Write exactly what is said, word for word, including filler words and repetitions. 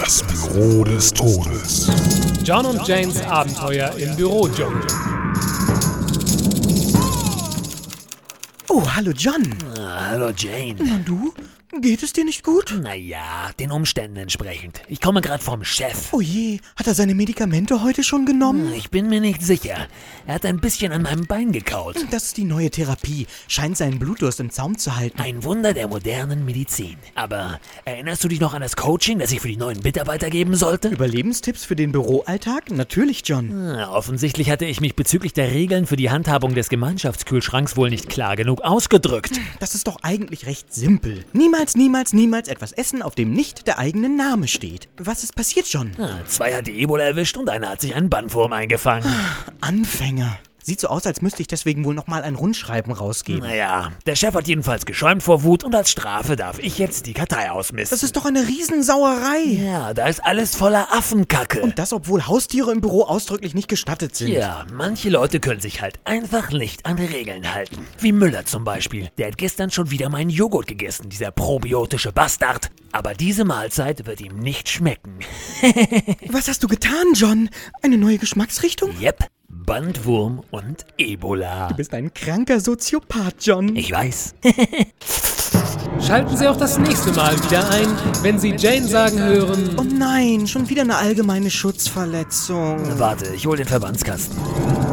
Das Büro des Todes. John und Janes Abenteuer im Bürodschungel. Oh, hallo John. Ah, hallo Jane. Na du? Geht es dir nicht gut? Naja, den Umständen entsprechend. Ich komme gerade vom Chef. Oh je, hat er seine Medikamente heute schon genommen? Ich bin mir nicht sicher. Er hat ein bisschen an meinem Bein gekaut. Das ist die neue Therapie. Scheint seinen Blutdurst im Zaum zu halten. Ein Wunder der modernen Medizin. Aber erinnerst du dich noch an das Coaching, das ich für die neuen Mitarbeiter geben sollte? Überlebenstipps für den Büroalltag? Natürlich, John. Ah, offensichtlich hatte ich mich bezüglich der Regeln für die Handhabung des Gemeinschaftskühlschranks wohl nicht klar genug ausgedrückt. Das ist doch eigentlich recht simpel. Niemals, niemals, niemals etwas essen, auf dem nicht der eigene Name steht. Was ist passiert, John? Ah, zwei hat die Ebola erwischt und einer hat sich einen Bandwurm eingefangen. Anfänger. Sieht so aus, als müsste ich deswegen wohl nochmal ein Rundschreiben rausgeben. Naja, der Chef hat jedenfalls geschäumt vor Wut und als Strafe darf ich jetzt die Kartei ausmisten. Das ist doch eine Riesensauerei. Ja, da ist alles voller Affenkacke. Und das, obwohl Haustiere im Büro ausdrücklich nicht gestattet sind. Ja, manche Leute können sich halt einfach nicht an Regeln halten. Wie Müller zum Beispiel. Der hat gestern schon wieder meinen Joghurt gegessen, dieser probiotische Bastard. Aber diese Mahlzeit wird ihm nicht schmecken. Was hast du getan, John? Eine neue Geschmacksrichtung? Yep, Bandwurm und Ebola. Du bist ein kranker Soziopath, John. Ich weiß. Schalten Sie auch das nächste Mal wieder ein, wenn Sie Jane sagen hören... Oh nein, schon wieder eine allgemeine Schutzverletzung. Warte, ich hol den Verbandskasten.